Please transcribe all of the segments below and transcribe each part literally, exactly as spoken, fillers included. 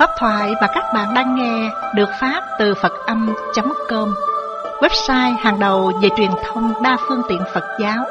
Pháp thoại mà các bạn đang nghe được phát từ Phật Âm chấm com, website hàng đầu về truyền thông đa phương tiện Phật giáo.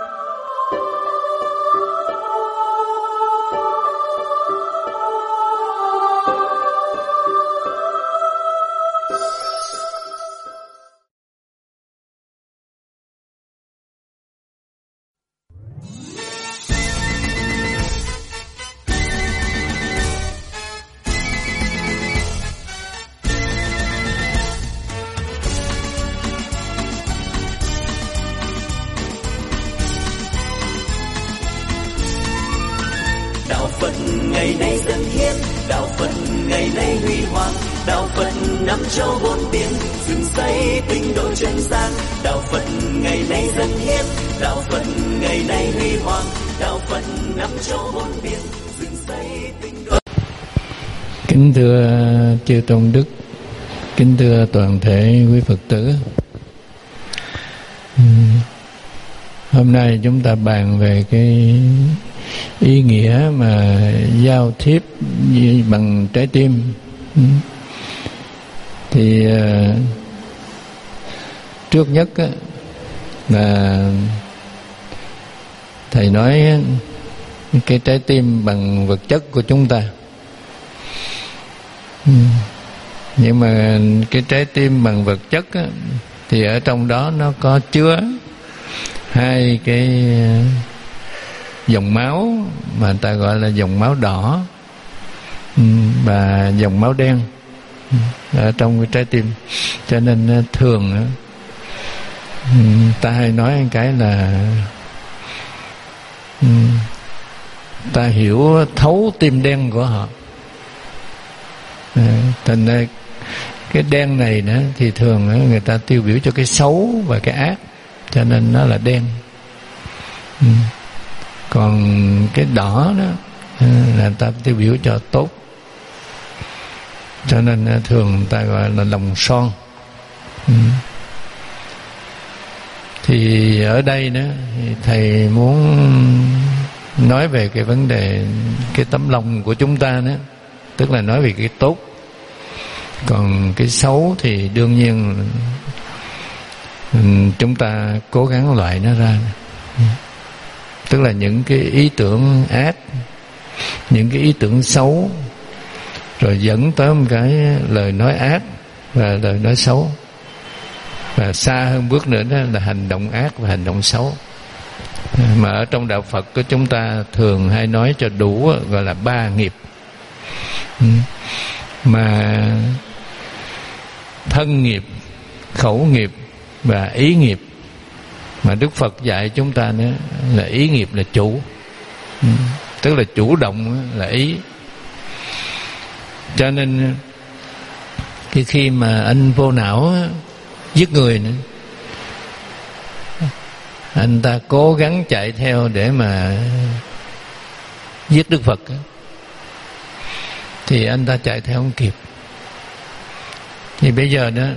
Kính thưa chư tôn đức, kính thưa toàn thể quý Phật tử. Hôm nay chúng ta bàn về cái ý nghĩa mà giao tiếp bằng trái tim. Thì trước nhất là thầy nói cái trái tim bằng vật chất của chúng ta. Nhưng mà cái trái tim bằng vật chất á, thì ở trong đó nó có chứa hai cái dòng máu mà người ta gọi là dòng máu đỏ và dòng máu đen ở trong cái trái tim. Cho nên thường ta hay nói cái là ta hiểu thấu tim đen của họ. Thành ra cái đen này nữa thì thường người ta tiêu biểu cho cái xấu và cái ác, cho nên nó là đen. Còn cái đỏ đó là người ta tiêu biểu cho tốt, cho nên thường người ta gọi là lòng son. Thì ở đây đó thầy muốn nói về cái vấn đề cái tấm lòng của chúng ta đó, tức là nói về cái tốt. Còn cái xấu thì đương nhiên chúng ta cố gắng loại nó ra. Tức là những cái ý tưởng ác, những cái ý tưởng xấu, rồi dẫn tới một cái lời nói ác và lời nói xấu. Và xa hơn bước nữa đó là hành động ác và hành động xấu. Mà ở trong đạo Phật của chúng ta thường hay nói cho đủ gọi là ba nghiệp. Mà thân nghiệp, khẩu nghiệp và ý nghiệp. Mà Đức Phật dạy chúng ta nữa là ý nghiệp là chủ, tức là chủ động là ý. Cho nên khi khi mà anh vô não giết người nữa, anh ta cố gắng chạy theo để mà giết Đức Phật, thì anh ta chạy theo không kịp. Thì bây giờ đó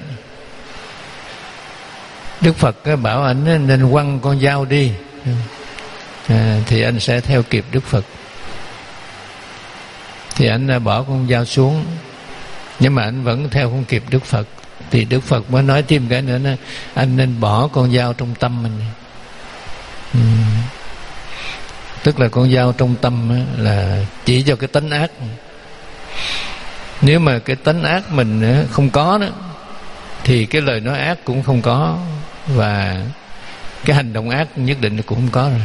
Đức Phật bảo anh nên quăng con dao đi, à, thì anh sẽ theo kịp Đức Phật. Thì anh đã bỏ con dao xuống, nhưng mà anh vẫn theo không kịp Đức Phật. Thì Đức Phật mới nói thêm cái nữa, là anh nên bỏ con dao trong tâm mình. Ừ. Tức là con dao trong tâm là chỉ cho cái tánh ác. Nếu mà cái tánh ác mình không có đó, thì cái lời nói ác cũng không có, và cái hành động ác nhất định cũng không có rồi.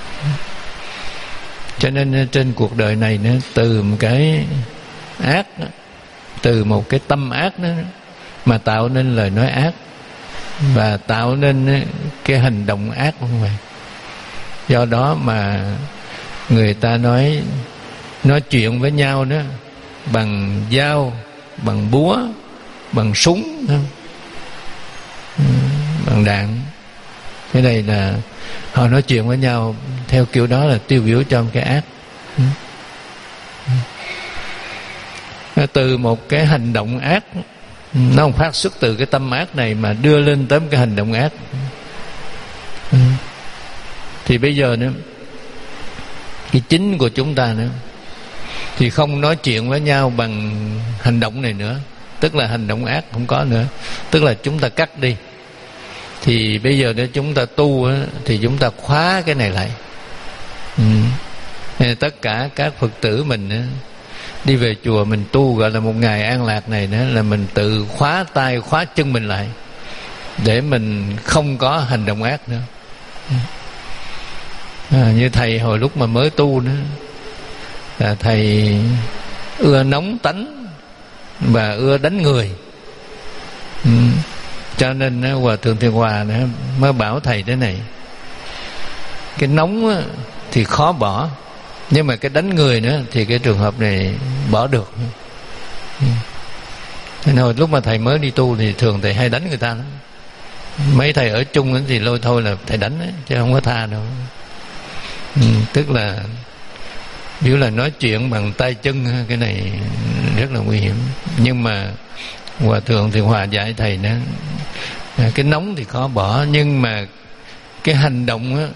Cho nên trên cuộc đời này nữa, từ một cái ác, từ một cái tâm ác đó mà tạo nên lời nói ác và tạo nên cái hành động ác không vậy. Do đó mà người ta nói nói chuyện với nhau đó bằng dao, bằng búa, bằng súng, bằng đạn. Cái này là họ nói chuyện với nhau theo kiểu đó là tiêu biểu cho một cái ác. Từ một cái hành động ác, nó không phát xuất từ cái tâm ác này mà đưa lên tới một cái hành động ác. Thì bây giờ nữa, cái chính của chúng ta nữa thì không nói chuyện với nhau bằng hành động này nữa, tức là hành động ác không có nữa, tức là chúng ta cắt đi. Thì bây giờ nếu chúng ta tu á, thì chúng ta khóa cái này lại. ừ. Tất cả các Phật tử mình á, đi về chùa mình tu gọi là một ngày an lạc này nữa, là mình tự khóa tay khóa chân mình lại để mình không có hành động ác nữa. à, Như thầy hồi lúc mà mới tu nữa là thầy ưa nóng tánh và ưa đánh người. ừ. Cho nên Hòa Thượng Thiện Hòa mới bảo thầy thế này: cái nóng thì khó bỏ, nhưng mà cái đánh người nữa thì cái trường hợp này bỏ được. Nên hồi lúc mà thầy mới đi tu thì thường thầy hay đánh người ta lắm. Mấy thầy ở chung thì lôi thôi là thầy đánh ấy, chứ không có tha đâu. ừ, Tức là biểu là nói chuyện bằng tay chân, cái này rất là nguy hiểm. Nhưng mà Hòa Thượng Thiện Hòa dạy thầy đó, cái nóng thì khó bỏ, nhưng mà cái hành động á,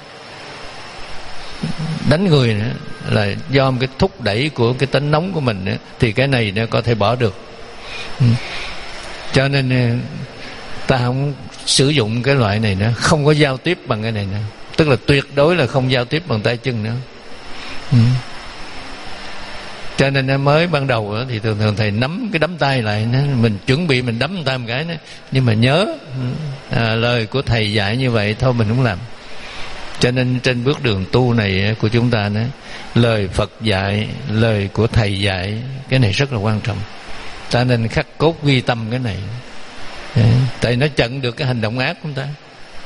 đánh người nữa là do một cái thúc đẩy của cái tính nóng của mình nữa, thì cái này nó có thể bỏ được. ừ. Cho nên ta không sử dụng cái loại này nữa, không có giao tiếp bằng cái này nữa, tức là tuyệt đối là không giao tiếp bằng tay chân nữa. ừ. Cho nên mới ban đầu thì thường thường thầy nắm cái đấm tay lại, mình chuẩn bị mình đấm tay một cái đó, nhưng mà nhớ à, lời của thầy dạy như vậy thôi mình không làm. Cho nên trên bước đường tu này của chúng ta đó, lời Phật dạy, lời của thầy dạy, cái này rất là quan trọng. Ta nên khắc cốt ghi tâm cái này. Đấy, tại nó chặn được cái hành động ác của chúng ta.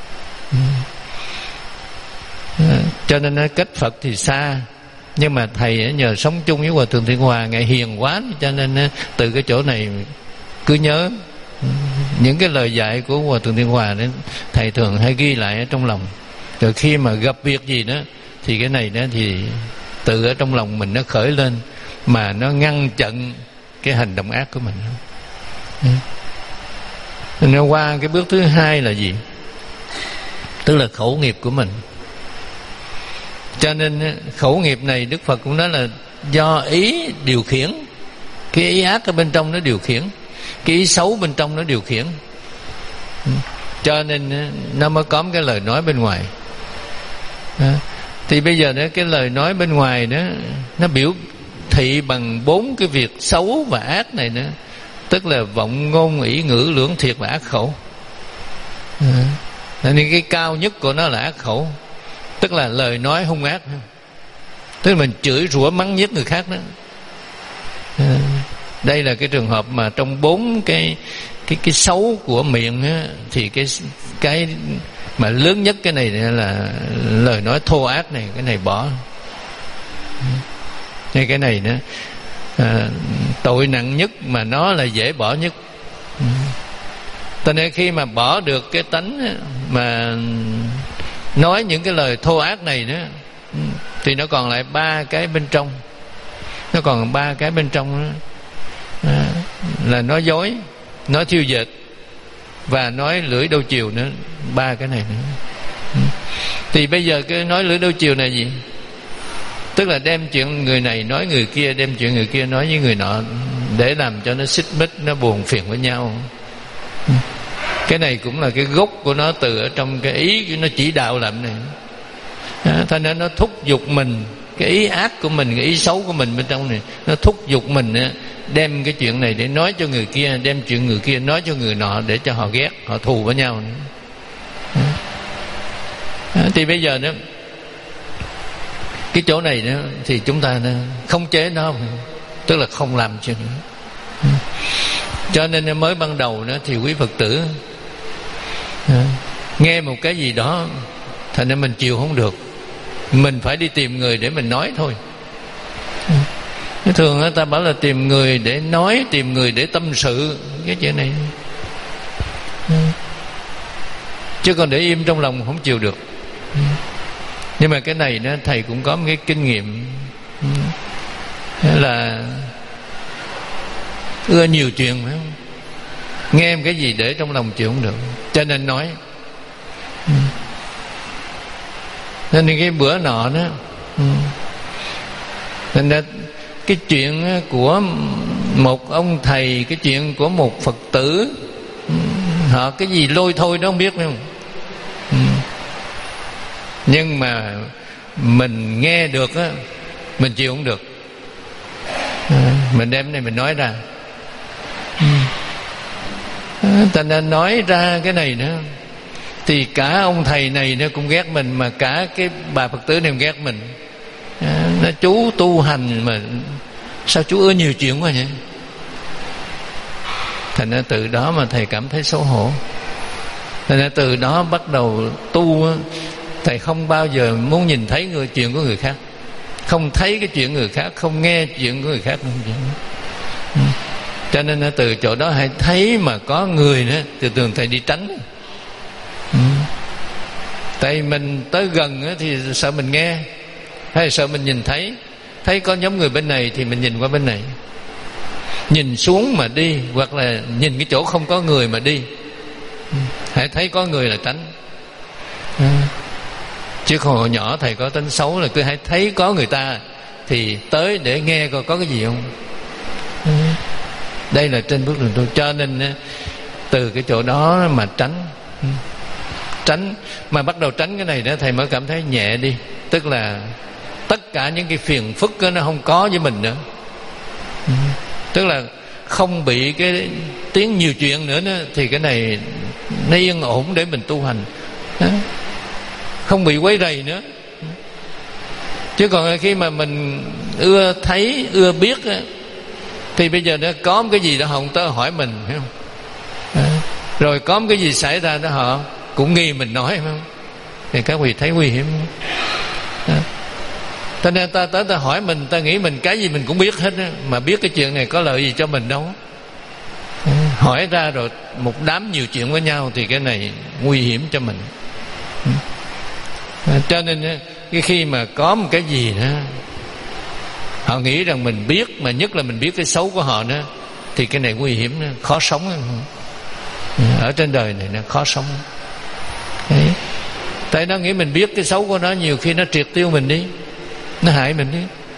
Cho nên nói cách Phật thì xa, nhưng mà thầy nhờ sống chung với Hòa Thượng Thiện Hòa, ngài hiền quá, cho nên từ cái chỗ này cứ nhớ những cái lời dạy của Hòa Thượng Thiện Hòa đấy, thầy thường hay ghi lại ở trong lòng. Rồi khi mà gặp việc gì đó thì cái này đó thì từ ở trong lòng mình nó khởi lên, mà nó ngăn chặn cái hành động ác của mình. Nó qua cái bước thứ hai là gì? Tức là khẩu nghiệp của mình. Cho nên khẩu nghiệp này Đức Phật cũng nói là do ý điều khiển. Cái ý ác ở bên trong nó điều khiển, cái ý xấu bên trong nó điều khiển. Cho nên nó mới có cái lời nói bên ngoài. Thì bây giờ đó, cái lời nói bên ngoài đó, nó biểu thị bằng bốn cái việc xấu và ác này nữa. Tức là vọng ngôn ý ngữ lưỡng thiệt và ác khẩu. Nên cái cao nhất của nó là ác khẩu, tức là lời nói hung ác, tức là mình chửi rủa mắng nhiếc người khác đó. Đây là cái trường hợp mà trong bốn cái cái cái xấu của miệng á, thì cái cái mà lớn nhất cái này là lời nói thô ác này, cái này bỏ. Hay cái này nữa, à, tội nặng nhất mà nó là dễ bỏ nhất. Cho nên khi mà bỏ được cái tánh mà nói những cái lời thô ác này nữa, thì nó còn lại ba cái bên trong. Nó còn ba cái bên trong đó, à, là nói dối, nói thiêu dệt và nói lưỡi đôi chiều nữa. Ba cái này nữa. Thì bây giờ cái nói lưỡi đôi chiều này gì? Tức là đem chuyện người này nói người kia, đem chuyện người kia nói với người nọ, để làm cho nó xích mích, nó buồn phiền với nhau. Cái này cũng là cái gốc của nó từ ở trong cái ý nó chỉ đạo làm này. À, thành ra nó thúc giục mình, cái ý ác của mình, cái ý xấu của mình bên trong này, nó thúc giục mình đem cái chuyện này để nói cho người kia, đem chuyện người kia nói cho người nọ, để cho họ ghét, họ thù với nhau. À, thì bây giờ đó, cái chỗ này đó, thì chúng ta không chế nó, tức là không làm chuyện đó. Cho nên mới ban đầu đó thì quý Phật tử à, nghe một cái gì đó, thành ra mình chịu không được, mình phải đi tìm người để mình nói thôi. Thường người ta bảo là tìm người để nói, tìm người để tâm sự cái chuyện này, chứ còn để im trong lòng không chịu được. Nhưng mà cái này đó, thầy cũng có một cái kinh nghiệm là ưa nhiều chuyện, phải không? Nghe một cái gì để trong lòng chịu không được, cho nên nói. Nên cái bữa nọ đó, nên đó, cái chuyện của một ông thầy, cái chuyện của một Phật tử, họ cái gì lôi thôi đó không biết phải không? Nhưng mà mình nghe được á, mình chịu không được. Mình đem này mình nói ra, ta nên nói ra cái này nữa thì cả ông thầy này nó cũng ghét mình, mà cả cái bà Phật tử này cũng ghét mình. Nó chú tu hành mà sao chú ưa nhiều chuyện quá nhỉ? Thành ra từ đó mà thầy cảm thấy xấu hổ. Thành ra từ đó bắt đầu tu, thầy không bao giờ muốn nhìn thấy người chuyện của người khác, không thấy cái chuyện người khác, không nghe chuyện của người khác. Cho nên từ chỗ đó hãy thấy mà có người nữa thì thường thầy đi tránh. Tại mình tới gần thì sợ mình nghe, hay sợ mình nhìn thấy. Thấy có nhóm người bên này thì mình nhìn qua bên này, nhìn xuống mà đi, hoặc là nhìn cái chỗ không có người mà đi. Hãy thấy có người là tránh. Chứ hồi nhỏ thầy có tính xấu là cứ hãy thấy có người ta thì tới để nghe coi có cái gì không. Đây là trên bước đường tu. Cho nên từ cái chỗ đó mà tránh. Tránh mà bắt đầu tránh cái này đó, thầy mới cảm thấy nhẹ đi. Tức là tất cả những cái phiền phức đó, nó không có với mình nữa. Tức là không bị cái tiếng nhiều chuyện nữa đó, thì cái này nó yên ổn để mình tu hành, không bị quấy rầy nữa. Chứ còn khi mà mình ưa thấy, ưa biết á, thì bây giờ nó có một cái gì đó họ không tới hỏi mình, phải không? Rồi có một cái gì xảy ra đó họ cũng nghi mình nói, phải không? Thì các vị thấy nguy hiểm. Cho nên ta tới ta hỏi mình, ta nghĩ mình cái gì mình cũng biết hết á, mà biết cái chuyện này có lợi gì cho mình đâu. Hỏi ra rồi một đám nhiều chuyện với nhau thì cái này nguy hiểm cho mình. Cho nên cái khi mà có một cái gì đó họ nghĩ rằng mình biết, mà nhất là mình biết cái xấu của họ nữa, thì cái này nguy hiểm, khó sống. Ở trên đời này nó khó sống. Đấy. Tại nó nghĩ mình biết cái xấu của nó, nhiều khi nó triệt tiêu mình đi, nó hại mình đi.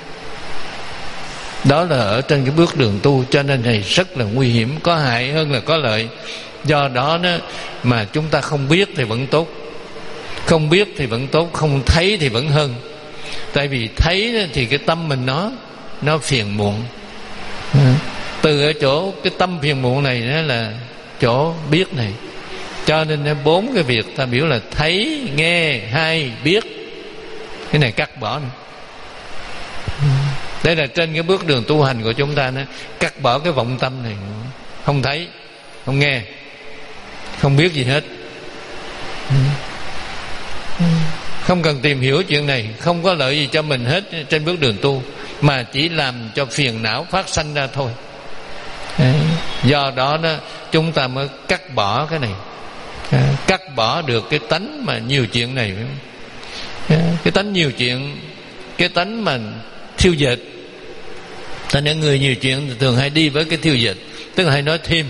Đó là ở trên cái bước đường tu. Cho nên này rất là nguy hiểm, có hại hơn là có lợi. Do đó nó mà chúng ta không biết thì vẫn tốt, không biết thì vẫn tốt, không thấy thì vẫn hơn. Tại vì thấy thì cái tâm mình nó nó phiền muộn. Từ ở chỗ cái tâm phiền muộn này đó là chỗ biết này. Cho nên bốn cái việc ta biểu là thấy, nghe, hay, biết, cái này cắt bỏ nữa. Đây là trên cái bước đường tu hành của chúng ta đó, cắt bỏ cái vọng tâm này. Không thấy, không nghe, không biết gì hết, không cần tìm hiểu chuyện này, không có lợi gì cho mình hết trên bước đường tu, mà chỉ làm cho phiền não phát sanh ra thôi. Đấy. Do đó đó chúng ta mới cắt bỏ cái này, cắt bỏ được cái tánh mà nhiều chuyện này. Cái tánh nhiều chuyện, cái tánh mà thiêu dệt. Cho nên người nhiều chuyện thường hay đi với cái thiêu dệt, tức là hay nói thêm.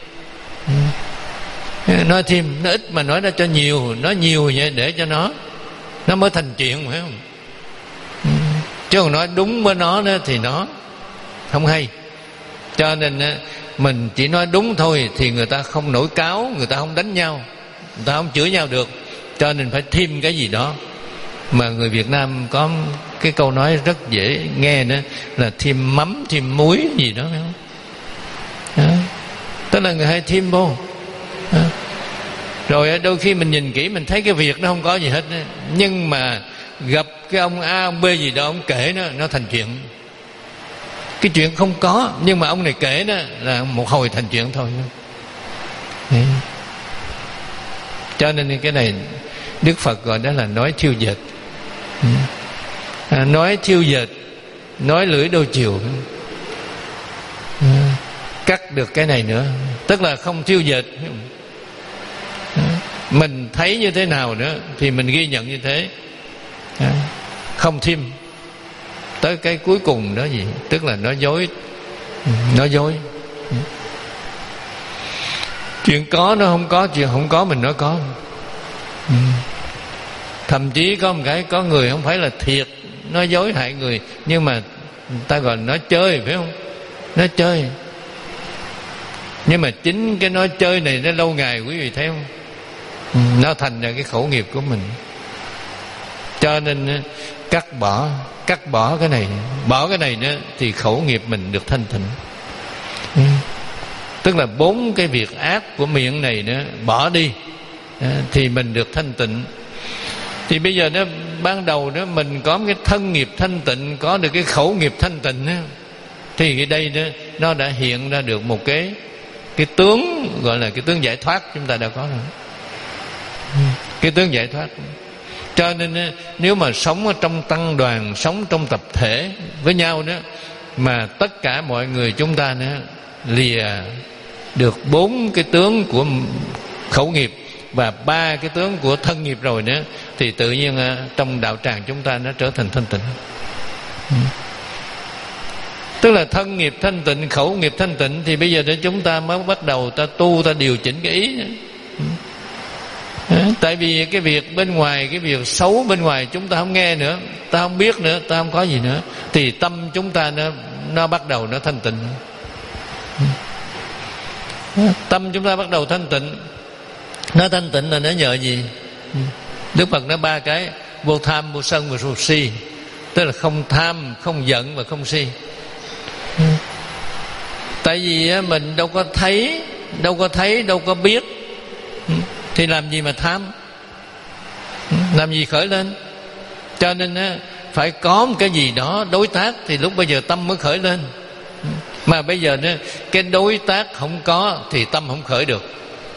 Nói thêm, nó ít mà nói ra cho nhiều, nói nhiều vậy để cho nó nó mới thành chuyện, phải không? Chứ còn nói đúng với nó đó thì nó không hay. Cho nên mình chỉ nói đúng thôi thì người ta không nổi cáo, người ta không đánh nhau, người ta không chửi nhau được. Cho nên phải thêm cái gì đó. Mà người Việt Nam có cái câu nói rất dễ nghe nữa là thêm mắm, thêm muối gì đó, phải không? Đó. Tức là người hay thêm vô. Đó. Rồi đôi khi mình nhìn kỹ mình thấy cái việc nó không có gì hết đó. Nhưng mà gặp cái ông A, ông B gì đó, ông kể nó, nó thành chuyện. Cái chuyện không có, nhưng mà ông này kể đó là một hồi thành chuyện thôi. Đấy. Cho nên cái này Đức Phật gọi đó là nói thiêu dệt. À, nói thiêu dệt, nói lưỡi đôi chiều. À, cắt được cái này nữa, tức là không thiêu dệt. À, mình thấy như thế nào nữa thì mình ghi nhận như thế. À, không thêm. Tới cái cuối cùng đó gì, tức là nói dối. Nói dối. Chuyện có nó không có, chuyện không có mình nói có. Thậm chí có một cái, có người không phải là thiệt nói dối hại người, nhưng mà người ta gọi nói chơi, phải không? Nói chơi. Nhưng mà chính cái nói chơi này nó lâu ngày, quý vị thấy không? Nó thành ra cái khẩu nghiệp của mình. Cho nên cắt bỏ, cắt bỏ cái này, bỏ cái này nữa thì khẩu nghiệp mình được thanh tịnh. Ừ. Tức là bốn cái việc ác của miệng này nữa bỏ đi thì mình được thanh tịnh. Thì bây giờ nó ban đầu đó mình có cái thân nghiệp thanh tịnh, có được cái khẩu nghiệp thanh tịnh đó, thì cái đây đó, nó đã hiện ra được một cái cái tướng gọi là cái tướng giải thoát chúng ta đã có rồi. Cái tướng giải thoát. Cho nên nếu mà sống ở trong tăng đoàn, sống trong tập thể với nhau đó, mà tất cả mọi người chúng ta nữa lìa được bốn cái tướng của khẩu nghiệp và ba cái tướng của thân nghiệp rồi nữa, thì tự nhiên trong đạo tràng chúng ta nó trở thành thanh tịnh. Tức là thân nghiệp thanh tịnh, khẩu nghiệp thanh tịnh, thì bây giờ để chúng ta mới bắt đầu ta tu, ta điều chỉnh cái ý nữa. Tại vì cái việc bên ngoài, cái việc xấu bên ngoài chúng ta không nghe nữa, ta không biết nữa, ta không có gì nữa, thì tâm chúng ta nó nó bắt đầu nó thanh tịnh. Tâm chúng ta bắt đầu thanh tịnh. Nó thanh tịnh là nó nhờ gì? Đức Phật nói ba cái: vô tham, vô sân và vô si. Tức là không tham, không giận và không si. Tại vì mình đâu có thấy, đâu có thấy, đâu có biết, thì làm gì mà tham, làm gì khởi lên. Cho nên phải có một cái gì đó đối tác thì lúc bây giờ tâm mới khởi lên. Mà bây giờ cái đối tác không có thì tâm không khởi được.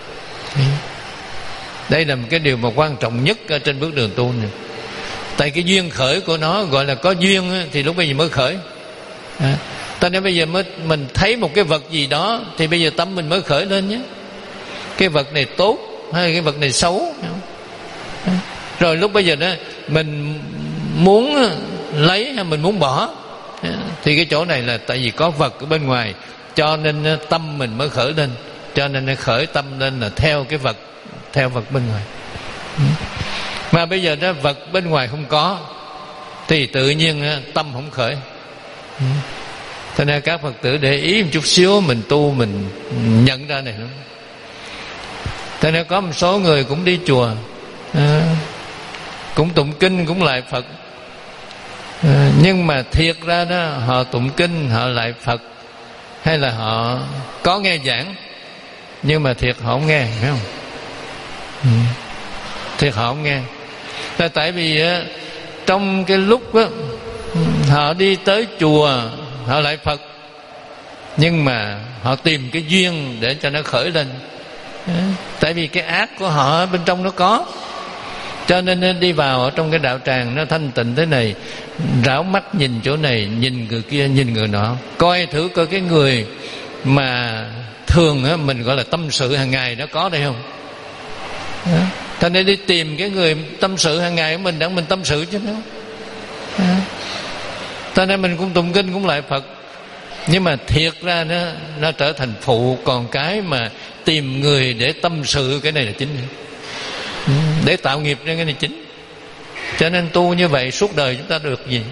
Đây là một cái điều mà quan trọng nhất ở trên bước đường tu này. Tại cái duyên khởi của nó gọi là có duyên thì lúc bây giờ mới khởi. À, ta nói bây giờ mới mình thấy một cái vật gì đó thì bây giờ tâm mình mới khởi lên nhé. Cái vật này tốt hay cái vật này xấu. Rồi lúc bây giờ đó mình muốn lấy hay mình muốn bỏ, thì cái chỗ này là tại vì có vật ở bên ngoài, cho nên tâm mình mới khởi lên. Cho nên nó khởi tâm lên là theo cái vật, theo vật bên ngoài. Mà bây giờ đó vật bên ngoài không có thì tự nhiên tâm không khởi. Cho nên các Phật tử để ý một chút xíu, mình tu mình nhận ra này lắm. Cho nên có một số người cũng đi chùa, à, cũng tụng kinh, cũng lại Phật, à, nhưng mà thiệt ra đó họ tụng kinh, họ lại Phật, hay là họ có nghe giảng, nhưng mà thiệt họ không nghe, phải không? Ừ. Thiệt họ không nghe. Là tại vì á, trong cái lúc á, họ đi tới chùa họ lại Phật, nhưng mà họ tìm cái duyên để cho nó khởi lên. Tại vì cái ác của họ bên trong nó có, cho nên đi vào ở trong cái đạo tràng nó thanh tịnh thế này, rảo mắt nhìn chỗ này, nhìn người kia, nhìn người nọ, coi thử coi cái người mà thường á, mình gọi là tâm sự hàng ngày nó có đây không. Cho nên đi tìm cái người tâm sự hàng ngày của mình để mình tâm sự chứ không. Cho nên mình cũng tụng kinh cũng lại Phật, nhưng mà thiệt ra nó nó trở thành phụ, còn cái mà tìm người để tâm sự cái này là chính, để tạo nghiệp ra cái này chính. Cho nên tu như vậy suốt đời chúng ta được gì?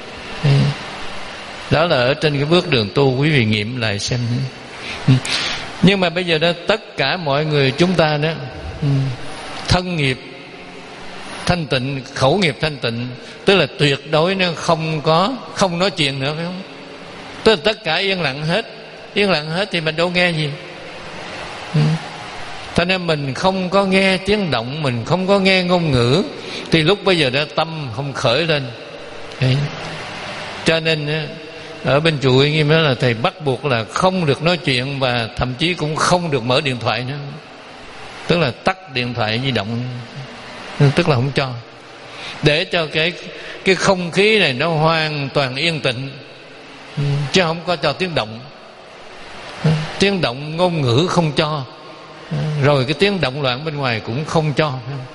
Đó là ở trên cái bước đường tu, quý vị nghiệm lại xem. Nhưng mà bây giờ đó tất cả mọi người chúng ta đó, thân nghiệp thanh tịnh, khẩu nghiệp thanh tịnh, tức là tuyệt đối nó không có, không nói chuyện nữa, phải không? Tức là tất cả yên lặng hết. Yên lặng hết thì mình đâu nghe gì. Ừ. Cho nên mình không có nghe tiếng động, mình không có nghe ngôn ngữ, thì lúc bây giờ đó tâm không khởi lên. Đấy. Cho nên ở bên chùa Uy Nghiêm đó là thầy bắt buộc là không được nói chuyện, và thậm chí cũng không được mở điện thoại nữa. Tức là tắt điện thoại di động, tức là không cho, để cho cái cái không khí này nó hoàn toàn yên tĩnh, chứ không có cho tiếng động. Tiếng động ngôn ngữ không cho, rồi cái tiếng động loạn bên ngoài cũng không cho.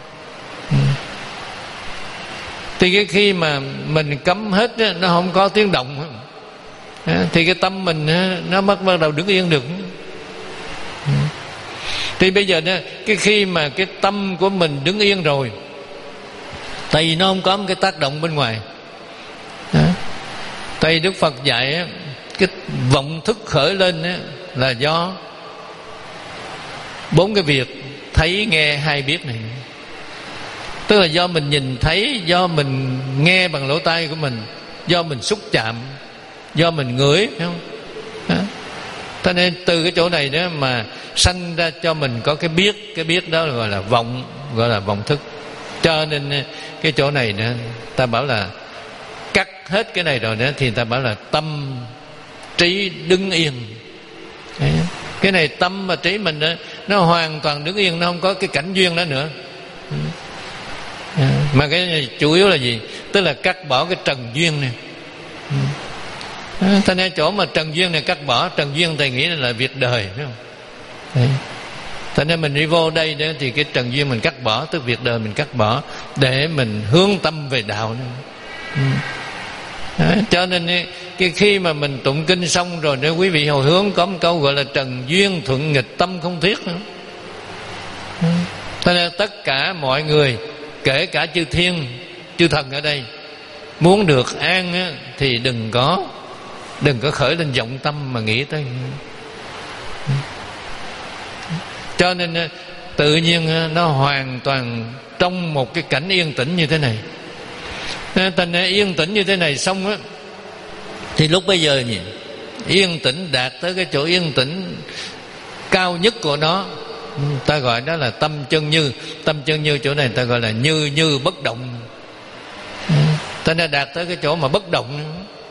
Thì cái khi mà mình cấm hết đó, nó không có tiếng động, thì cái tâm mình nó bắt bắt đầu đứng yên được. Thì bây giờ đó, cái khi mà cái tâm của mình đứng yên rồi, tại vì nó không có một cái tác động bên ngoài đó, Tây Đức Phật dạy á, cái vọng thức khởi lên á, là do bốn cái việc thấy, nghe, hay, biết này. Tức là do mình nhìn thấy, do mình nghe bằng lỗ tai của mình, do mình xúc chạm, do mình ngửi, phải không? Đó. Cho nên từ cái chỗ này đó mà sanh ra cho mình có cái biết. Cái biết đó gọi là vọng, gọi là vọng thức. Cho nên cái chỗ này nữa, ta bảo là cắt hết cái này rồi nữa thì ta bảo là tâm trí đứng yên. Đấy. Cái này tâm và trí mình đó, nó hoàn toàn đứng yên, nó không có cái cảnh duyên đó nữa. Mà cái này chủ yếu là gì? Tức là cắt bỏ cái trần duyên này. Thế nên chỗ mà trần duyên này cắt bỏ, trần duyên thầy nghĩ là việc đời, phải không? Đấy. Thế nên mình đi vô đây đó thì cái trần duyên mình cắt bỏ, tức việc đời mình cắt bỏ để mình hướng tâm về đạo nữa. Đó. Cho nên cái khi mà mình tụng kinh xong rồi nếu quý vị hồi hướng có một câu gọi là trần duyên thuận nghịch tâm không thiết nữa. Thế nên tất cả mọi người, kể cả chư thiên, chư thần ở đây, muốn được an á, thì đừng có đừng có khởi lên vọng tâm mà nghĩ tới. Cho nên tự nhiên nó hoàn toàn trong một cái cảnh yên tĩnh như thế này. Thành ra yên tĩnh như thế này xong á, thì lúc bây giờ nhỉ, yên tĩnh đạt tới cái chỗ yên tĩnh cao nhất của nó, ta gọi đó là tâm chân như. Tâm chân như chỗ này ta gọi là như như bất động. Ta nên đạt tới cái chỗ mà bất động.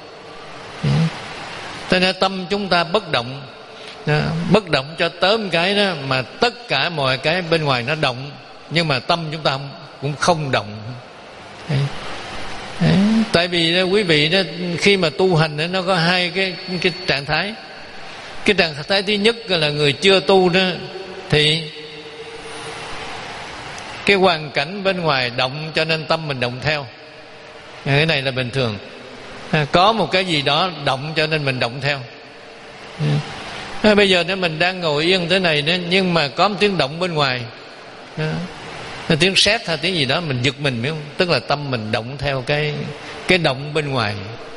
Ta nên tâm chúng ta bất động, bất động cho tới một cái đó mà tất cả mọi cái bên ngoài nó động, nhưng mà tâm chúng ta cũng không động. Đấy. Đấy. Tại vì đó, quý vị đó, khi mà tu hành đó, nó có hai cái cái trạng thái. Cái trạng thái thứ nhất là người chưa tu đó, thì cái hoàn cảnh bên ngoài động cho nên tâm mình động theo. Cái này là bình thường. Có một cái gì đó động cho nên mình động theo. À, bây giờ nếu mình đang ngồi yên thế này đó, nhưng mà có một tiếng động bên ngoài, à, tiếng sét hay tiếng gì đó, mình giật mình, biết không? Tức là tâm mình động theo cái cái động bên ngoài.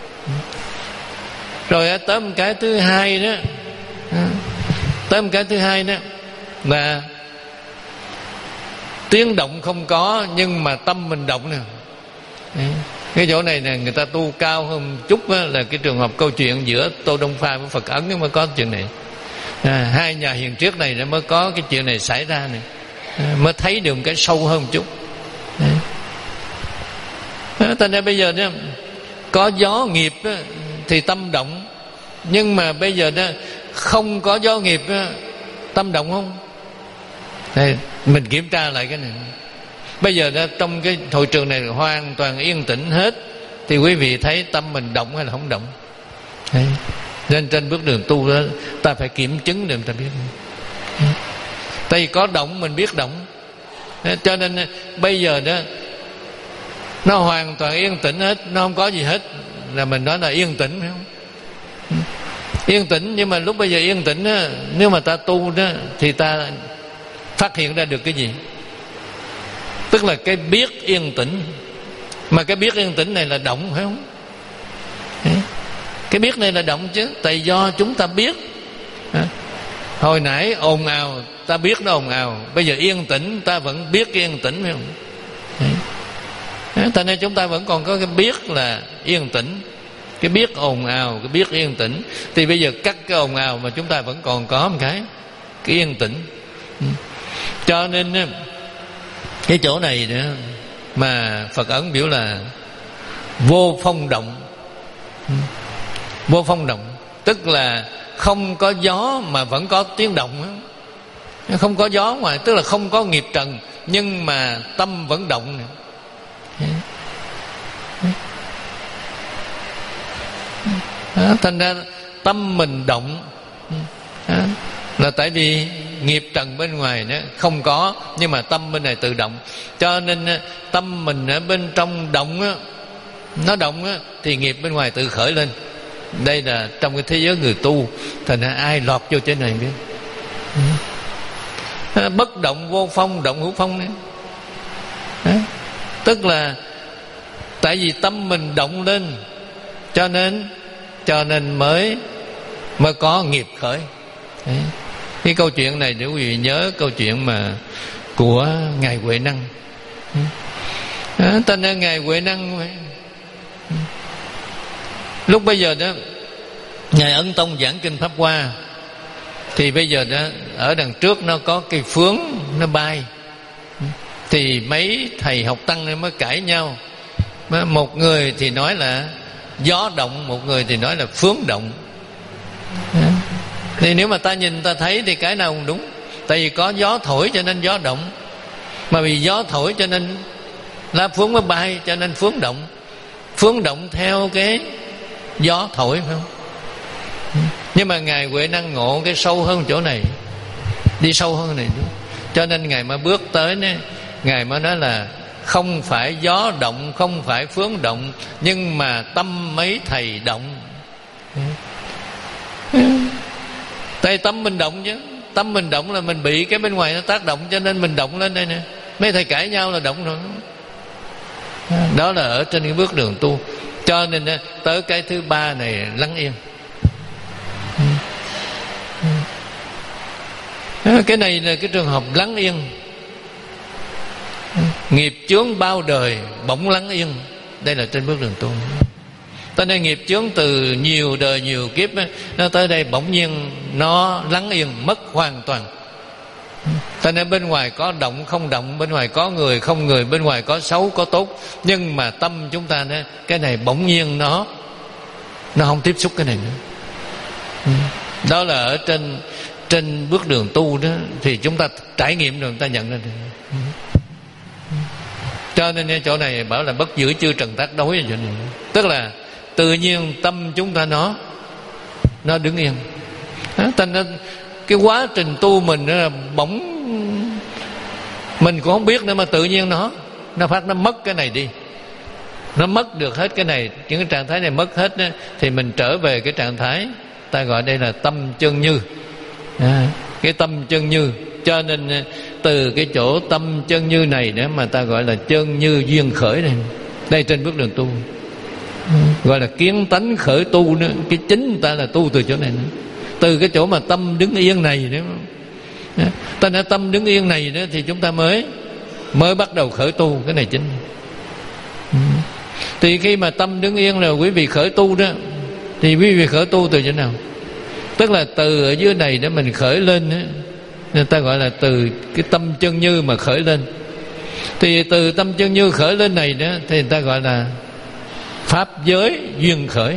Rồi tới một cái thứ hai đó, à, tới một cái thứ hai đó là tiếng động không có, nhưng mà tâm mình động nè. Cái chỗ này nè, người ta tu cao hơn chút á, là cái trường hợp câu chuyện giữa Tô Đông Pha với Phật Ấn mới có chuyện này. À, hai nhà hiền triết này mới có cái chuyện này xảy ra này, à, mới thấy được cái sâu hơn một chút. Cho nên bây giờ đó, có gió nghiệp đó, thì tâm động, nhưng mà bây giờ đó không có gió nghiệp đó, tâm động không? Đây, mình kiểm tra lại cái này. Bây giờ đó, trong cái hội trường này hoàn toàn yên tĩnh hết, thì quý vị thấy tâm mình động hay là không động? Đấy. Nên trên bước đường tu đó, ta phải kiểm chứng để ta biết. Tại vì có động mình biết động. Cho nên bây giờ đó nó hoàn toàn yên tĩnh hết, nó không có gì hết, là mình nói là yên tĩnh, phải không? Yên tĩnh, nhưng mà lúc bây giờ yên tĩnh đó, nếu mà ta tu đó, thì ta phát hiện ra được cái gì? Tức là cái biết yên tĩnh. Mà cái biết yên tĩnh này là động, phải không? Cái biết này là động chứ, tại do chúng ta biết. Hồi nãy ồn ào, ta biết nó ồn ào. Bây giờ yên tĩnh, ta vẫn biết cái yên tĩnh, phải không? Tại nên chúng ta vẫn còn có cái biết là yên tĩnh, cái biết ồn ào, cái biết yên tĩnh. Thì bây giờ cắt cái ồn ào mà chúng ta vẫn còn có một cái cái yên tĩnh. Cho nên cái chỗ này nữa mà Phật Ấn biểu là vô phong động. Vô phong động tức là không có gió mà vẫn có tiếng động. Không có gió ngoài, tức là không có nghiệp trần, nhưng mà tâm vẫn động. Đó, thành ra tâm mình động đó, là tại vì nghiệp trần bên ngoài đó không có, nhưng mà tâm bên này tự động. Cho nên tâm mình ở bên trong động đó, nó động đó, thì nghiệp bên ngoài tự khởi lên. Đây là trong cái thế giới người tu, thành ra ai lọt vô trên này biết. Đó, bất động vô phong, động hữu phong đấy. Đó, tức là tại vì tâm mình động lên, cho nên cho nên mới mới có nghiệp khởi. Đấy. Cái câu chuyện này để quý vị nhớ câu chuyện mà của ngài Huệ Năng. À, tên là ngài Huệ Năng. Lúc bây giờ đó ngài Ấn Tông giảng kinh Pháp Hoa, thì bây giờ đó ở đằng trước nó có cây phướng nó bay, thì mấy thầy học tăng mới cãi nhau. Một người thì nói là gió động, một người thì nói là phướng động. Thì nếu mà ta nhìn ta thấy thì cái nào cũng đúng. Tại vì có gió thổi cho nên gió động, mà vì gió thổi cho nên lá phướng mới bay, cho nên phướng động. Phướng động theo cái gió thổi, phải không? Nhưng mà ngài Huệ Năng ngộ cái sâu hơn chỗ này, đi sâu hơn này đúng. Cho nên ngài mới bước tới này, ngài mới nói là không phải gió động, không phải phướng động, nhưng mà tâm mấy thầy động. Tại tâm mình động chứ, tâm mình động là mình bị cái bên ngoài nó tác động, cho nên mình động lên đây nè. Mấy thầy cãi nhau là động rồi. Đó là ở trên cái bước đường tu. Cho nên tới cái thứ ba này lắng yên. Cái này là cái trường hợp lắng yên. Nghiệp chướng bao đời bỗng lắng yên. Đây là trên bước đường tu. Tới đây nghiệp chướng từ nhiều đời nhiều kiếp, nó tới đây bỗng nhiên nó lắng yên, mất hoàn toàn. Cho nên bên ngoài có động không động, bên ngoài có người không người, bên ngoài có xấu có tốt, nhưng mà tâm chúng ta đó, cái này bỗng nhiên nó nó không tiếp xúc cái này nữa. Đó là ở trên trên bước đường tu đó, thì chúng ta trải nghiệm rồi, chúng ta nhận ra được. Cho nên chỗ này bảo là bất giữ chư trần tác đối, chỗ này tức là tự nhiên tâm chúng ta nó nó đứng yên. Thành ra cái quá trình tu mình là bỗng mình cũng không biết nữa, mà tự nhiên nó nó phát nó mất cái này đi, nó mất được hết cái này, những cái trạng thái này mất hết đó, thì mình trở về cái trạng thái ta gọi đây là tâm chân như. À, cái tâm chân như. Cho nên từ cái chỗ tâm chân như này nữa mà ta gọi là chân như duyên khởi này. Đây trên bước đường tu gọi là kiến tánh khởi tu nữa. Cái chính ta là tu từ chỗ này nữa, từ cái chỗ mà tâm đứng yên này nữa. Ta nói tâm đứng yên này nữa thì chúng ta mới mới bắt đầu khởi tu, cái này chính. Thì khi mà tâm đứng yên rồi quý vị khởi tu đó, thì quý vị khởi tu từ chỗ nào? Tức là từ ở dưới này để mình khởi lên đó, người ta gọi là từ cái tâm chân như mà khởi lên. Thì từ tâm chân như khởi lên này đó, thì người ta gọi là pháp giới duyên khởi.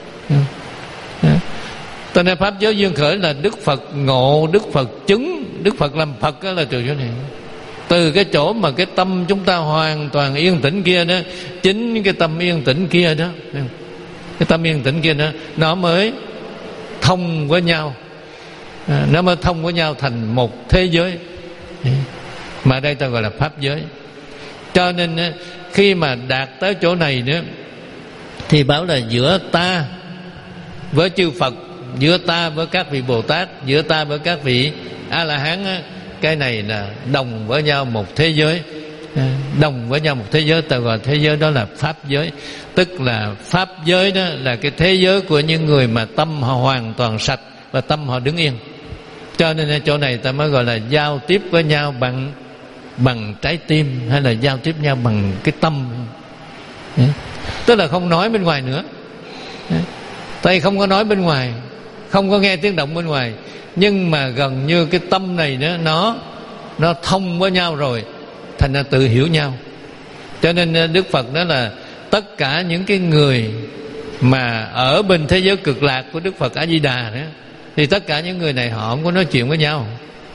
Cho nên pháp giới duyên khởi là Đức Phật ngộ, Đức Phật chứng, Đức Phật làm Phật, đó là từ chỗ này. Từ cái chỗ mà cái tâm chúng ta hoàn toàn yên tĩnh kia đó, chính cái tâm yên tĩnh kia đó, cái tâm yên tĩnh kia đó, nó mới thông với nhau, nó mới thông với nhau thành một thế giới, mà đây ta gọi là pháp giới. Cho nên khi mà đạt tới chỗ này nữa, thì bảo là giữa ta với chư Phật, giữa ta với các vị Bồ Tát, giữa ta với các vị A-la-hán, cái này là đồng với nhau một thế giới. Đồng với nhau một thế giới, ta gọi thế giới đó là pháp giới. Tức là pháp giới đó là cái thế giới của những người mà tâm họ hoàn toàn sạch và tâm họ đứng yên. Cho nên chỗ này ta mới gọi là giao tiếp với nhau bằng bằng trái tim, hay là giao tiếp nhau bằng cái tâm. Tức là không nói bên ngoài nữa. Tại không có nói bên ngoài, không có nghe tiếng động bên ngoài, nhưng mà gần như cái tâm này đó, nó nó thông với nhau rồi, thành ra tự hiểu nhau. Cho nên Đức Phật đó là tất cả những cái người mà ở bên thế giới cực lạc của Đức Phật A Di Đà đó, thì tất cả những người này họ không có nói chuyện với nhau.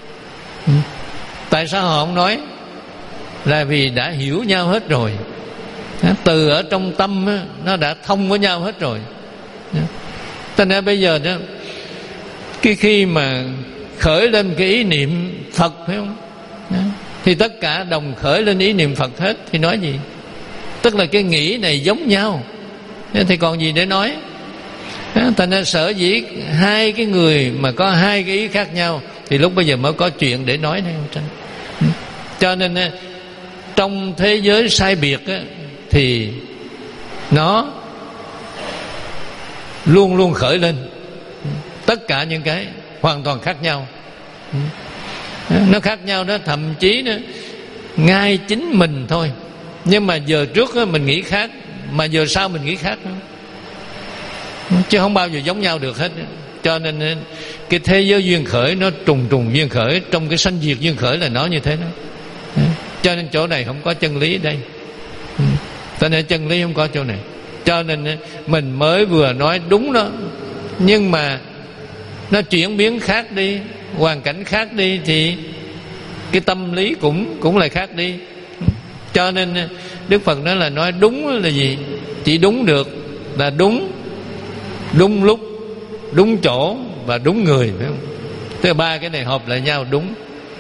Tại sao họ không nói? Là vì đã hiểu nhau hết rồi. Từ ở trong tâm đó, nó đã thông với nhau hết rồi. Cho nên bây giờ đó, cái khi mà khởi lên cái ý niệm Phật, phải không, thì tất cả đồng khởi lên ý niệm Phật hết. Thì nói gì? Tức là cái nghĩ này giống nhau, thì còn gì để nói? Thành ra sở dĩ hai cái người mà có hai cái ý khác nhau, thì lúc bây giờ mới có chuyện để nói này. Cho nên trong thế giới sai biệt á, thì nó luôn luôn khởi lên. Tất cả những cái hoàn toàn khác nhau. Nó khác nhau đó, thậm chí đó, ngay chính mình thôi, nhưng mà giờ trước đó, mình nghĩ khác, mà giờ sau mình nghĩ khác nữa. Chứ không bao giờ giống nhau được hết. Cho nên cái thế giới duyên khởi nó trùng trùng duyên khởi, trong cái sanh diệt duyên khởi là nó như thế đó. Cho nên chỗ này không có chân lý ở đây. Cho nên chân lý không có chỗ này. Cho nên mình mới vừa nói đúng đó, nhưng mà nó chuyển biến khác đi, hoàn cảnh khác đi, thì cái tâm lý cũng cũng lại khác đi. Cho nên Đức Phật nói là nói đúng là gì? Chỉ đúng được là đúng, đúng lúc, đúng chỗ và đúng người, phải không? Tức là ba cái này hợp lại nhau đúng.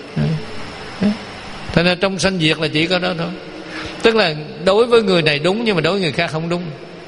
Thế nên trong sanh diệt là chỉ có đó thôi. Tức là đối với người này đúng, nhưng mà đối với người khác không đúng.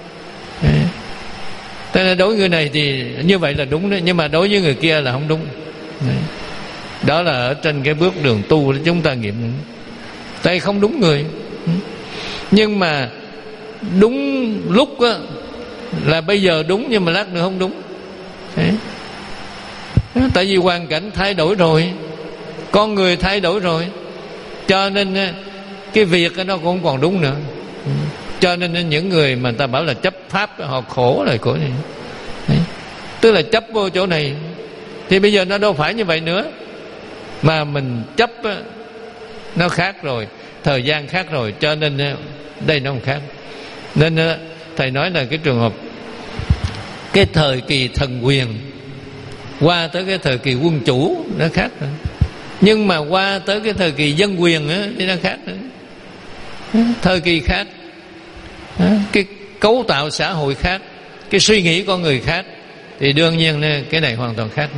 Thế nên đối với người này thì như vậy là đúng đó, nhưng mà đối với người kia là không đúng. Đó là ở trên cái bước đường tu để chúng ta nghiệm. Tại không đúng người, nhưng mà đúng lúc á, là bây giờ đúng, nhưng mà lát nữa không đúng. Đấy. Tại vì hoàn cảnh thay đổi rồi, con người thay đổi rồi, cho nên cái việc nó cũng không còn đúng nữa. Cho nên những người mà người ta bảo là chấp pháp, họ khổ rồi của này. Đấy. Tức là chấp vô chỗ này, thì bây giờ nó đâu phải như vậy nữa, mà mình chấp nó khác rồi, thời gian khác rồi, cho nên đây nó không khác. Nên thầy nói là cái trường hợp cái thời kỳ thần quyền qua tới cái thời kỳ quân chủ nó khác rồi, nhưng mà qua tới cái thời kỳ dân quyền á, thì nó khác nữa. Thời kỳ khác, cái cấu tạo xã hội khác, cái suy nghĩ con người khác, thì đương nhiên cái này hoàn toàn khác.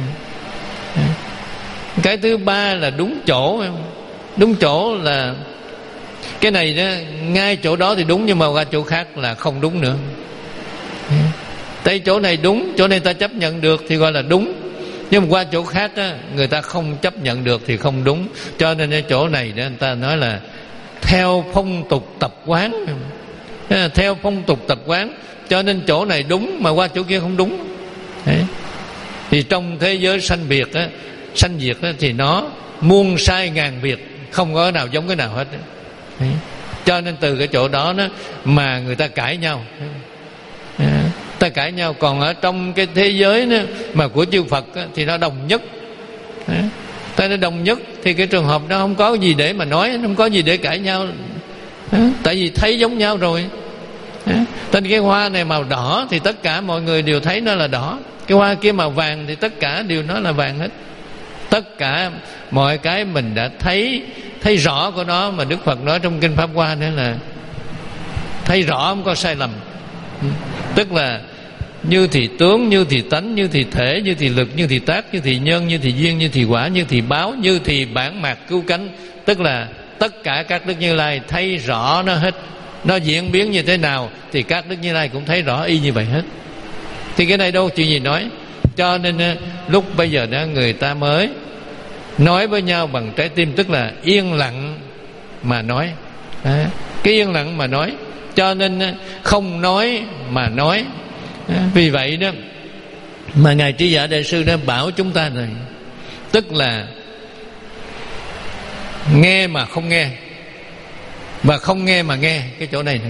Cái thứ ba là đúng chỗ. Đúng chỗ là cái này đó, ngay chỗ đó thì đúng, nhưng mà qua chỗ khác là không đúng nữa. Tại chỗ này đúng, chỗ này ta chấp nhận được thì gọi là đúng, nhưng mà qua chỗ khác đó, người ta không chấp nhận được thì không đúng. Cho nên cái chỗ này đó, người ta nói là theo phong tục tập quán. Theo phong tục tập quán, cho nên chỗ này đúng mà qua chỗ kia không đúng. Đấy. Thì trong thế giới sanh biệt á, sanh diệt á, thì nó muôn sai ngàn biệt, không có nào giống cái nào hết. Đấy. Cho nên từ cái chỗ đó, đó mà người ta cãi nhau. Đấy. Ta cãi nhau. Còn ở trong cái thế giới đó, mà của chư Phật á, thì nó đồng nhất. Đấy. Ta nó đồng nhất thì cái trường hợp đó không có gì để mà nói, không có gì để cãi nhau. Đấy. Tại vì thấy giống nhau rồi. Đấy. Tên cái hoa này màu đỏ thì tất cả mọi người đều thấy nó là đỏ. Cái hoa kia màu vàng thì tất cả đều nói là vàng hết. Tất cả mọi cái mình đã thấy thấy rõ của nó, mà Đức Phật nói trong Kinh Pháp Hoa nữa là thấy rõ không có sai lầm. Tức là như thì tướng, như thì tánh, như thì thể, như thì lực, như thì tác, như thì nhân, như thì duyên, như thì quả, như thì báo, như thì bản mạc cứu cánh. Tức là tất cả các Đức Như Lai thấy rõ nó hết. Nó diễn biến như thế nào thì các Đức Như Lai cũng thấy rõ y như vậy hết. Thì cái này đâu chuyện gì nói. Cho nên lúc bây giờ đó người ta mới nói với nhau bằng trái tim, tức là yên lặng mà nói. À, cái yên lặng mà nói. Cho nên không nói mà nói. À, vì vậy đó mà Ngài Trí Giả Đại Sư đã bảo chúng ta này, tức là nghe mà không nghe, và không nghe mà nghe. Cái chỗ này, này.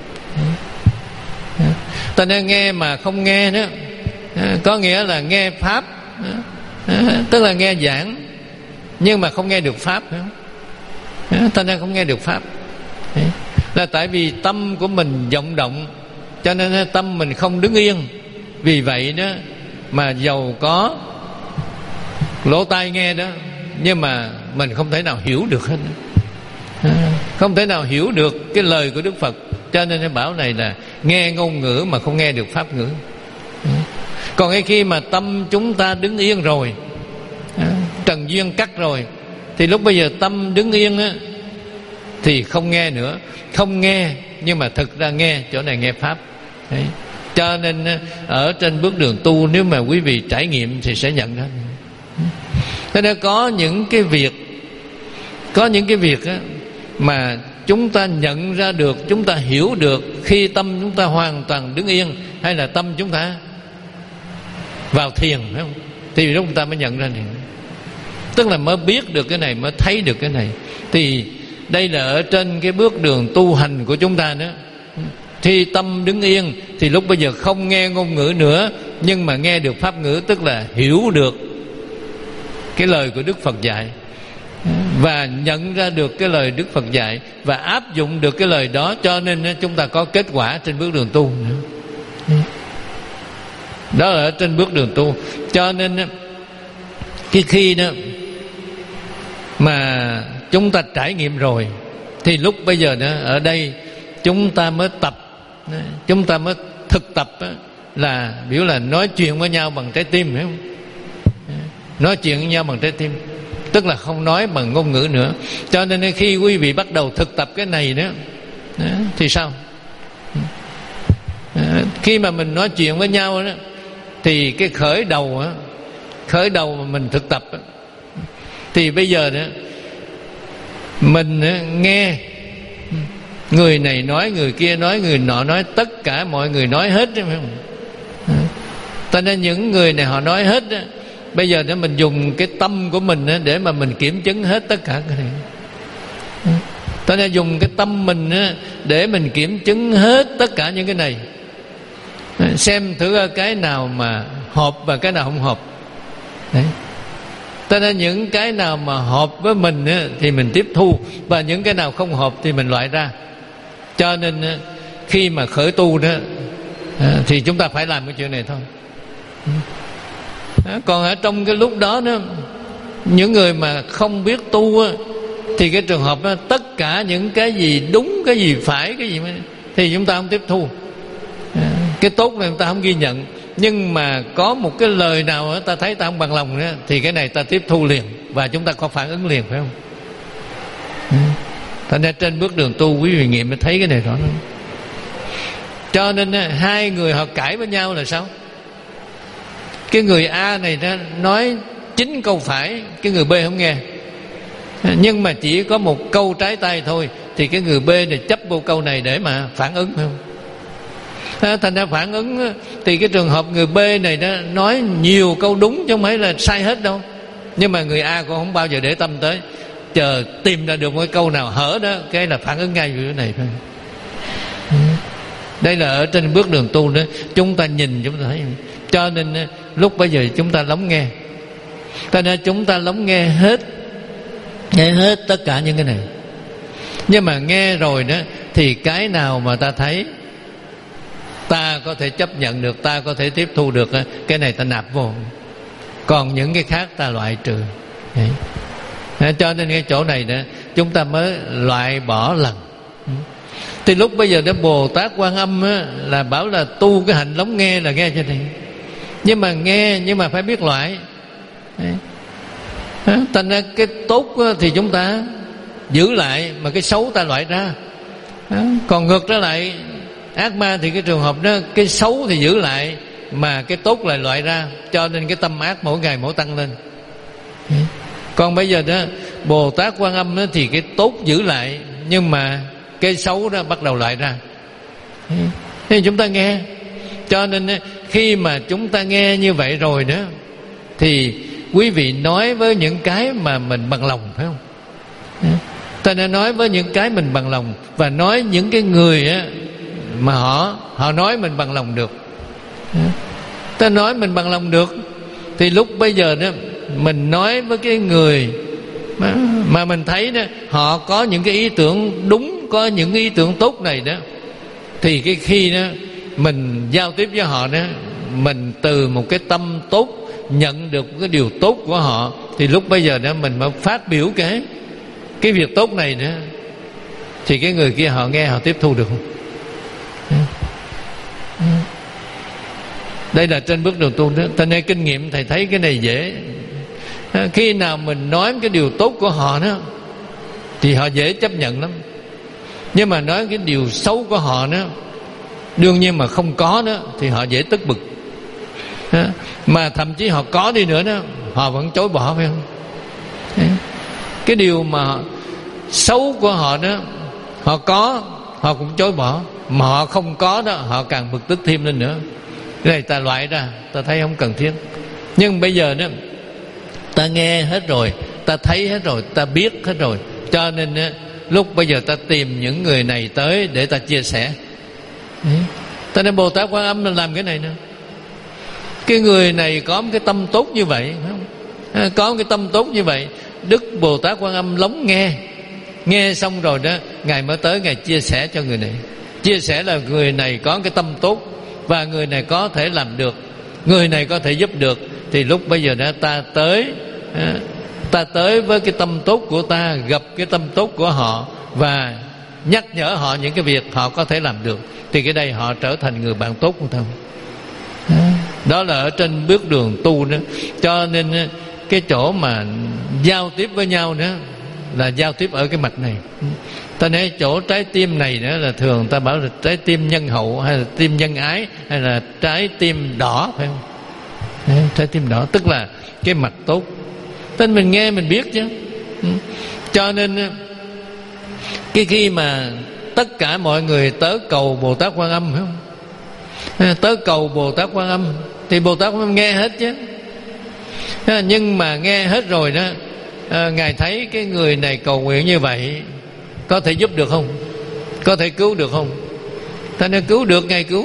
Ta nên nghe mà không nghe đó, có nghĩa là nghe pháp, tức là nghe giảng, nhưng mà không nghe được pháp. Ta nên không nghe được pháp là tại vì tâm của mình vọng động, cho nên tâm mình không đứng yên. Vì vậy đó mà dầu có lỗ tai nghe đó, nhưng mà mình không thể nào hiểu được hết, không thể nào hiểu được cái lời của Đức Phật. Cho nên cái bảo này là nghe ngôn ngữ mà không nghe được pháp ngữ. Còn cái khi mà tâm chúng ta đứng yên rồi, trần duyên cắt rồi, thì lúc bây giờ tâm đứng yên á, thì không nghe nữa. Không nghe nhưng mà thực ra nghe, chỗ này nghe pháp. Đấy. Cho nên ở trên bước đường tu, nếu mà quý vị trải nghiệm thì sẽ nhận ra. Thế nên có những cái việc, có những cái việc á, mà chúng ta nhận ra được, chúng ta hiểu được khi tâm chúng ta hoàn toàn đứng yên, hay là tâm chúng ta vào thiền, phải không? Thì lúc chúng ta mới nhận ra này, tức là mới biết được cái này, mới thấy được cái này. Thì đây là ở trên cái bước đường tu hành của chúng ta nữa. Khi tâm đứng yên thì lúc bây giờ không nghe ngôn ngữ nữa, nhưng mà nghe được pháp ngữ, tức là hiểu được cái lời của Đức Phật dạy, và nhận ra được cái lời Đức Phật dạy, và áp dụng được cái lời đó, cho nên chúng ta có kết quả trên bước đường tu nữa. Đó là ở trên bước đường tu. Cho nên cái khi đó mà chúng ta trải nghiệm rồi, thì lúc bây giờ đó ở đây chúng ta mới tập, chúng ta mới thực tập là biểu là nói chuyện với nhau bằng trái tim, phải không? Nói chuyện với nhau bằng trái tim, tức là không nói bằng ngôn ngữ nữa. Cho nên khi quý vị bắt đầu thực tập cái này đó, đó thì sao? Đó, khi mà mình nói chuyện với nhau đó, thì cái khởi đầu đó, khởi đầu mà mình thực tập đó, thì bây giờ đó mình đó, nghe người này nói, người kia nói, người nọ nói, tất cả mọi người nói hết, phải không? Cho nên những người này họ nói hết đó, bây giờ để mình dùng cái tâm của mình để mà mình kiểm chứng hết tất cả cái này. Cho nên dùng cái tâm mình để mình kiểm chứng hết tất cả những cái này, xem thử cái nào mà hợp và cái nào không hợp. Đấy. Cho nên những cái nào mà hợp với mình thì mình tiếp thu, và những cái nào không hợp thì mình loại ra. Cho nên khi mà khởi tu đó thì chúng ta phải làm cái chuyện này thôi. Còn ở trong cái lúc đó đó, những người mà không biết tu thì cái trường hợp đó, tất cả những cái gì đúng, cái gì phải, cái gì thì chúng ta không tiếp thu. Cái tốt này chúng ta không ghi nhận. Nhưng mà có một cái lời nào ta thấy ta không bằng lòng nữa, thì cái này ta tiếp thu liền, và chúng ta có phản ứng liền, phải không? Thành ra trên bước đường tu quý vị nghiệm mới thấy cái này rõ. Cho nên hai người họ cãi với nhau là sao? Cái người A này nói chín câu phải, cái người B không nghe, nhưng mà chỉ có một câu trái tay thôi, thì cái người B này chấp vô câu này để mà phản ứng, phải không? Thành ra phản ứng thì cái trường hợp người B này đó nói nhiều câu đúng chứ không phải là sai hết đâu, nhưng mà người A cũng không bao giờ để tâm tới, chờ tìm ra được một câu nào hở đó, cái là phản ứng ngay về cái này, phải không? Đây là ở trên bước đường tu đó, chúng ta nhìn chúng ta thấy. Cho nên lúc bây giờ chúng ta lắng nghe, cho nên chúng ta lắng nghe hết, nghe hết tất cả những cái này. Nhưng mà nghe rồi đó thì cái nào mà ta thấy ta có thể chấp nhận được, ta có thể tiếp thu được, cái này ta nạp vô, còn những cái khác ta loại trừ. Đấy. Cho nên cái chỗ này đó chúng ta mới loại bỏ lần. Thì lúc bây giờ đó Bồ Tát Quan Âm á, là bảo là tu cái hành lắng nghe là nghe cho này, nhưng mà nghe nhưng mà phải biết loại. Thành ra cái tốt thì chúng ta giữ lại, mà cái xấu ta loại ra. Còn ngược trở lại ác ma thì cái trường hợp đó, cái xấu thì giữ lại mà cái tốt lại loại ra, cho nên cái tâm ác mỗi ngày mỗi tăng lên. Còn bây giờ đó Bồ Tát Quan Âm đó, thì cái tốt giữ lại, nhưng mà cái xấu đó bắt đầu loại ra. Thế chúng ta nghe, cho nên khi mà chúng ta nghe như vậy rồi đó, thì quý vị nói với những cái mà mình bằng lòng, phải không? Ta đã nói với những cái mình bằng lòng, và nói những cái người á, mà họ họ nói mình bằng lòng được. Ta nói mình bằng lòng được, thì lúc bây giờ đó mình nói với cái người mà, mà mình thấy đó, họ có những cái ý tưởng đúng, có những cái ý tưởng tốt này đó, thì cái khi đó mình giao tiếp với họ đó, mình từ một cái tâm tốt, nhận được cái điều tốt của họ, thì lúc bây giờ đó mình mới phát biểu cái cái việc tốt này nữa, thì cái người kia họ nghe, họ tiếp thu được không? Đây là trên bước đường tu đó. Thành ra kinh nghiệm thầy thấy cái này dễ. Khi nào mình nói cái điều tốt của họ đó thì họ dễ chấp nhận lắm. Nhưng mà nói cái điều xấu của họ đó, đương nhiên mà không có đó, thì họ dễ tức bực. Mà thậm chí họ có đi nữa đó, họ vẫn chối bỏ, phải không? Cái điều mà xấu của họ đó, họ có họ cũng chối bỏ, mà họ không có đó, họ càng bực tức thêm lên nữa. Cái này ta loại ra, ta thấy không cần thiết. Nhưng bây giờ đó, ta nghe hết rồi, ta thấy hết rồi, ta biết hết rồi, cho nên đó, lúc bây giờ ta tìm những người này tới để ta chia sẻ. Ta nên Bồ Tát Quan Âm làm cái này nữa. Cái người này có một cái tâm tốt như vậy, phải không? Có một cái tâm tốt như vậy, Đức Bồ Tát Quan Âm lắng nghe. Nghe xong rồi đó, Ngài mới tới Ngài chia sẻ cho người này. Chia sẻ là người này có cái tâm tốt, và người này có thể làm được, người này có thể giúp được. Thì lúc bây giờ đó ta tới, ta tới với cái tâm tốt của ta, gặp cái tâm tốt của họ và nhắc nhở họ những cái việc họ có thể làm được. Thì cái đây họ trở thành người bạn tốt của ta. Đó là ở trên bước đường tu đó. Cho nên cái chỗ mà giao tiếp với nhau đó là giao tiếp ở cái mặt này. Ta nói chỗ trái tim này nữa là thường ta bảo là trái tim nhân hậu, hay là tim nhân ái, hay là trái tim đỏ, phải không? Đấy, trái tim đỏ tức là cái mặt tốt. Nên mình nghe mình biết chứ. Cho nên cái khi mà tất cả mọi người tới cầu Bồ Tát Quan Âm, phải không? Tới cầu Bồ Tát Quan Âm thì Bồ Tát Quan Âm nghe hết chứ. Nhưng mà nghe hết rồi đó, à, Ngài thấy cái người này cầu nguyện như vậy, có thể giúp được không? Có thể cứu được không? Ta nên cứu được, Ngài cứu.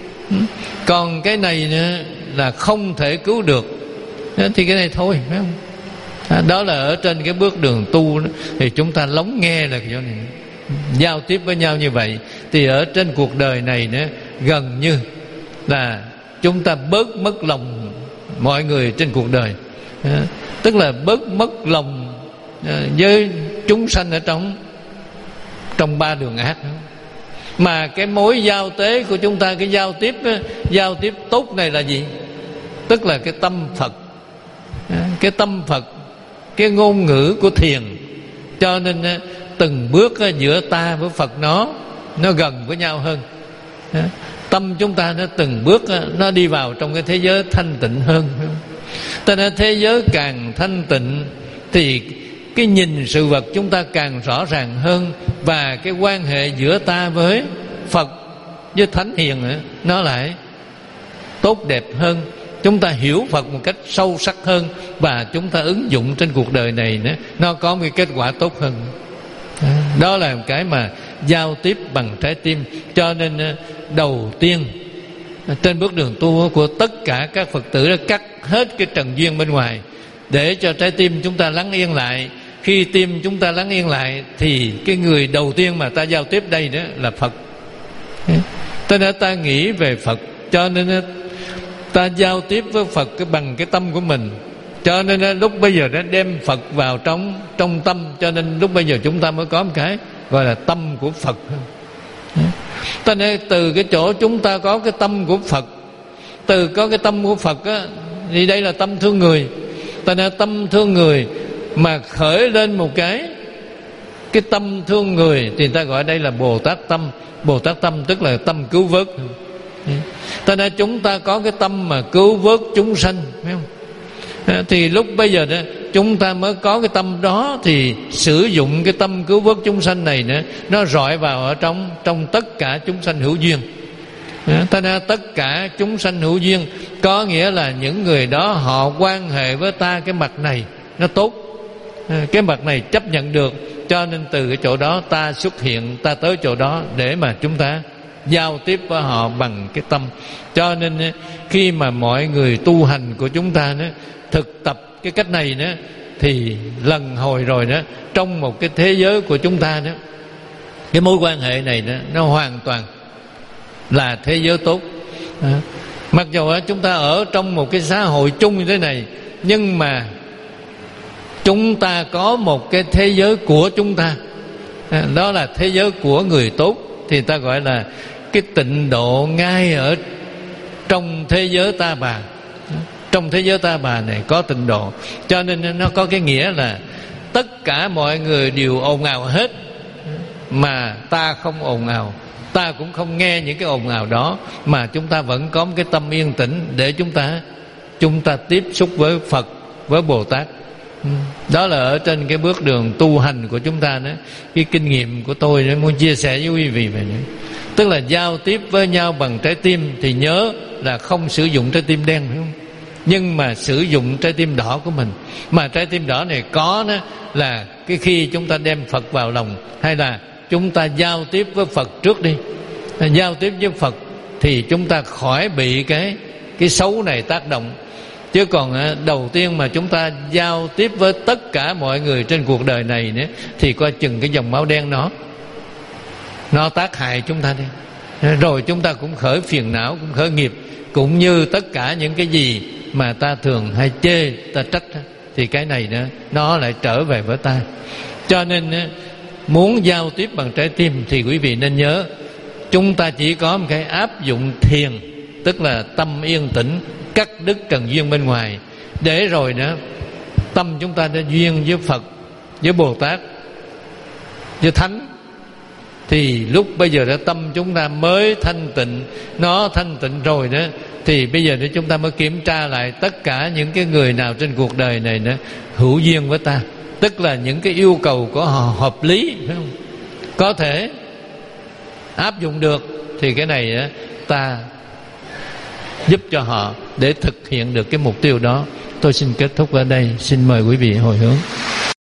Còn cái này nữa là không thể cứu được, thì cái này thôi, phải không? À, đó là ở trên cái bước đường tu đó, thì chúng ta lắng nghe là kiểu này, giao tiếp với nhau như vậy. Thì ở trên cuộc đời này nữa, gần như là chúng ta bớt mất lòng mọi người trên cuộc đời. À, tức là bớt mất lòng à, với chúng sanh ở trong trong ba đường ác. Mà cái mối giao tế của chúng ta, cái giao tiếp giao tiếp tốt này là gì? Tức là cái tâm Phật, cái tâm Phật, cái ngôn ngữ của thiền. Cho nên từng bước giữa ta với Phật nó nó gần với nhau hơn. Tâm chúng ta nó từng bước nó đi vào trong cái thế giới thanh tịnh hơn. Cho nên thế giới càng thanh tịnh thì cái nhìn sự vật chúng ta càng rõ ràng hơn, và cái quan hệ giữa ta với Phật, với Thánh Hiền nữa, nó lại tốt đẹp hơn. Chúng ta hiểu Phật một cách sâu sắc hơn, và chúng ta ứng dụng trên cuộc đời này nữa, nó có một cái kết quả tốt hơn. Đó là cái mà giao tiếp bằng trái tim. Cho nên đầu tiên trên bước đường tu của tất cả các Phật tử đã cắt hết cái trần duyên bên ngoài, để cho trái tim chúng ta lắng yên lại. Khi tim chúng ta lắng yên lại thì cái người đầu tiên mà ta giao tiếp đây đó là Phật. Cho nên ta nghĩ về Phật, cho nên ta giao tiếp với Phật bằng cái tâm của mình. Cho nên lúc bây giờ đã đem Phật vào trong trong tâm. Cho nên lúc bây giờ chúng ta mới có một cái gọi là tâm của Phật. Cho nên từ cái chỗ chúng ta có cái tâm của Phật, từ có cái tâm của Phật á, thì đây là tâm thương người. Cho nên tâm thương người mà khởi lên một cái cái tâm thương người thì ta gọi đây là Bồ Tát tâm. Bồ Tát tâm tức là tâm cứu vớt. Cho nên chúng ta có cái tâm mà cứu vớt chúng sanh, phải không? Thì lúc bây giờ đó chúng ta mới có cái tâm đó, thì sử dụng cái tâm cứu vớt chúng sanh này nữa, nó rọi vào ở trong trong tất cả chúng sanh hữu duyên. Cho nên tất cả chúng sanh hữu duyên có nghĩa là những người đó họ quan hệ với ta cái mặt này nó tốt, cái mặt này chấp nhận được. Cho nên từ cái chỗ đó ta xuất hiện, ta tới chỗ đó để mà chúng ta giao tiếp với họ bằng cái tâm. Cho nên khi mà mọi người tu hành của chúng ta đó, thực tập cái cách này đó, thì lần hồi rồi đó, trong một cái thế giới của chúng ta đó, cái mối quan hệ này đó, nó hoàn toàn là thế giới tốt. À, mặc dù chúng ta ở trong một cái xã hội chung như thế này, nhưng mà chúng ta có một cái thế giới của chúng ta, à, đó là thế giới của người tốt. Thì ta gọi là cái tịnh độ ngay ở trong thế giới ta bà. Trong thế giới ta bà này có tịnh độ. Cho nên nó có cái nghĩa là tất cả mọi người đều ồn ào hết, mà ta không ồn ào, ta cũng không nghe những cái ồn ào đó, mà chúng ta vẫn có một cái tâm yên tĩnh để chúng ta chúng ta tiếp xúc với Phật, với Bồ Tát. Đó là ở trên cái bước đường tu hành của chúng ta đó. Cái kinh nghiệm của tôi muốn chia sẻ với quý vị vậy. Tức là giao tiếp với nhau bằng trái tim, thì nhớ là không sử dụng trái tim đen, phải không? Nhưng mà sử dụng trái tim đỏ của mình. Mà trái tim đỏ này có đó là cái khi chúng ta đem Phật vào lòng, hay là chúng ta giao tiếp với Phật trước đi. Giao tiếp với Phật thì chúng ta khỏi bị cái cái xấu này tác động. Chứ còn đầu tiên mà chúng ta giao tiếp với tất cả mọi người trên cuộc đời này nữa, thì coi chừng cái dòng máu đen nó nó tác hại chúng ta đi. Rồi chúng ta cũng khởi phiền não, cũng khởi nghiệp, cũng như tất cả những cái gì mà ta thường hay chê, ta trách, thì cái này nữa nó lại trở về với ta. Cho nên muốn giao tiếp bằng trái tim thì quý vị nên nhớ, chúng ta chỉ có một cái áp dụng thiền, tức là tâm yên tĩnh, cắt đứt trần duyên bên ngoài, để rồi nữa tâm chúng ta đã duyên với Phật, với Bồ Tát, với Thánh, thì lúc bây giờ đó tâm chúng ta mới thanh tịnh. Nó thanh tịnh rồi đó thì bây giờ đó chúng ta mới kiểm tra lại tất cả những cái người nào trên cuộc đời này nữa hữu duyên với ta, tức là những cái yêu cầu của họ hợp lý, phải không? Có thể áp dụng được thì cái này đó, ta giúp cho họ để thực hiện được cái mục tiêu đó. Tôi xin kết thúc ở đây. Xin mời quý vị hồi hướng.